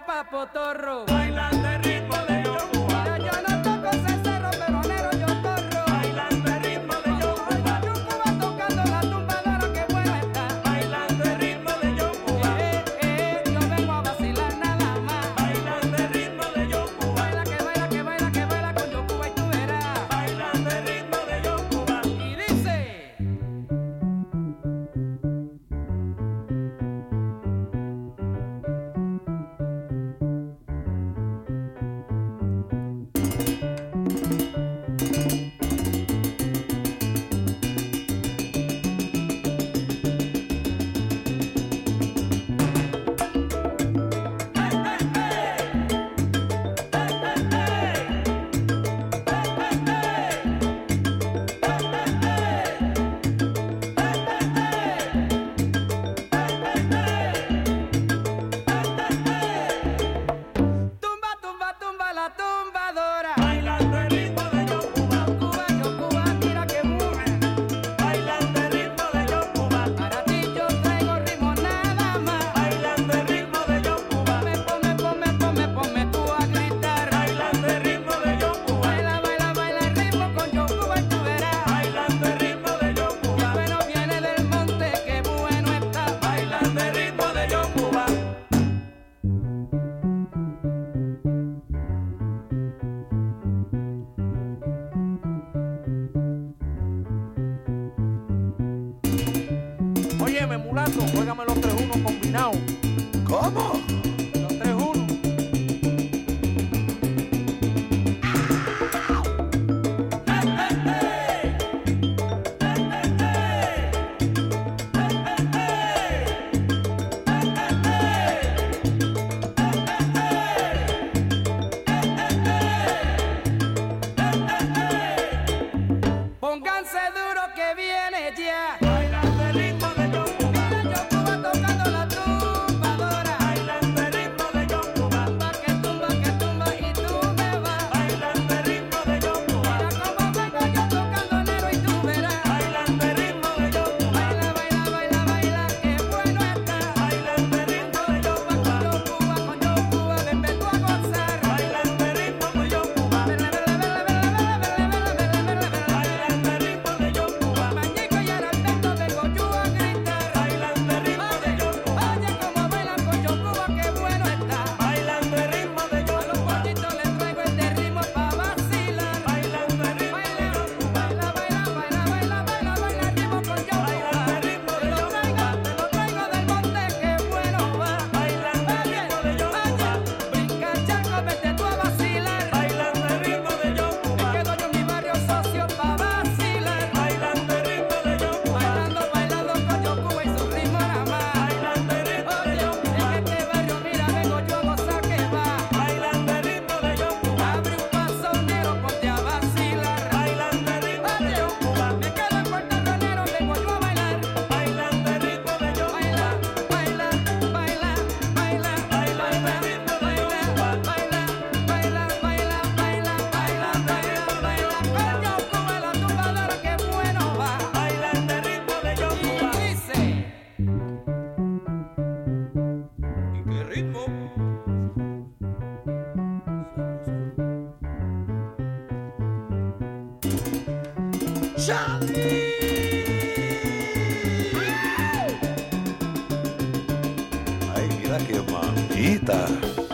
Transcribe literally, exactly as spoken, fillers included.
pa' potorro. Bailando el ritmo de Yocuba. Mira, yo no toco cencerro, pero negro yo corro. Bailando el ritmo de Yocuba. Yocuba tocando la tumbadora, que bueno está. Bailando el ritmo de Yocuba. Eh, eh, yo vengo a vacilar nada más. Bailando el ritmo de Yocuba. Baila, que baila, que baila, que baila con Yocuba y tú verás. Bailando el ritmo de Yocuba. Y dice... Tumba, tumba, tumba la tumbadora. Bailando el ritmo de Yocuba. Yocuba, Yocuba, mira que mueve. Bailando el ritmo de Yocuba. Para ti yo traigo ritmo nada más. Bailando el ritmo de Yocuba. Me ponme, ponme, ponme, ponme tú a gritar. Bailando el ritmo de Yocuba. Baila, baila, baila el ritmo con Yocuba y tú verás. Bailando el ritmo de Yocuba. Bueno viene del monte, qué bueno está. Bailando el ritmo de Yocuba. Óyeme, mulato, juégame los tres uno combinados. ¿Cómo? Los tres uno. Pónganse duro que viene ya. Bailando el ritmo de Yocuba. Mira Yocuba tocando la tumbadora. Bailando el ritmo de Yocuba. Tumba, que tumba, que tumba y tú me vas. Bailando el ritmo de Yocuba. Mira cómo vengo yo tocando negro y tú verás. Bailando el ritmo de Yocuba. Baila, baila, baila, baila, qué bueno está. Bailando el ritmo de Yocuba. Con Yocuba, con Yocuba, ven, ven tú a gozar. Bailando el ritmo de Yocuba. Vele, vele, vele, vele, vele, vele, vele, vele, vele, vele. Bailando el ritmo de Yocuba. Mañico y Aralberto vengo yo a gritar. Bailando el ritmo de Oye, Yocuba. oye cómo bailan con Yocuba, qué bueno está. Bailando el ritmo de A los Yocuba. gorditos les traigo este ritmo pa' vacilar. Bailando el ritmo de Baila, Yocuba. baila, baila, baila, baila, baila, baila el ritmo con Yocuba. Bailando el ritmo Te de lo traigo, Yocuba. te lo traigo del monte, qué bueno va. Bailando el ritmo de Yocuba. Brinca charco, vete tú a vacilar. Bailando el ritmo de Me Yocuba. quedo yo en mi barrio socio pa' vacilar. Bailando el ritmo de Yocuba. Bailando, bailando con Yocuba y su ritmo nada más. Bailando el ritmo de Oye, Yocuba. en este barrio, mira, vengo yo a gozar que va. Bailando el ritmo de Yocuba. Abre un paso negro, ponte a vacilar. Bailando el ritmo de Oye, Yocuba. me quedo en Puerto Ranero, vengo yo a bailar. Bailando el ritmo de Baila, Yocuba. baila, baila, baila, baila, Bailando el ritmo de baila, Yocuba. baila, baila, baila, baila, baila, baila, baila. Con Yocuba la tumbadora, qué bueno va. Bailando el ritmo de Yocuba. Y dice... ¿Y qué ritmo? ¡Charlie! Ay, mira qué mamita.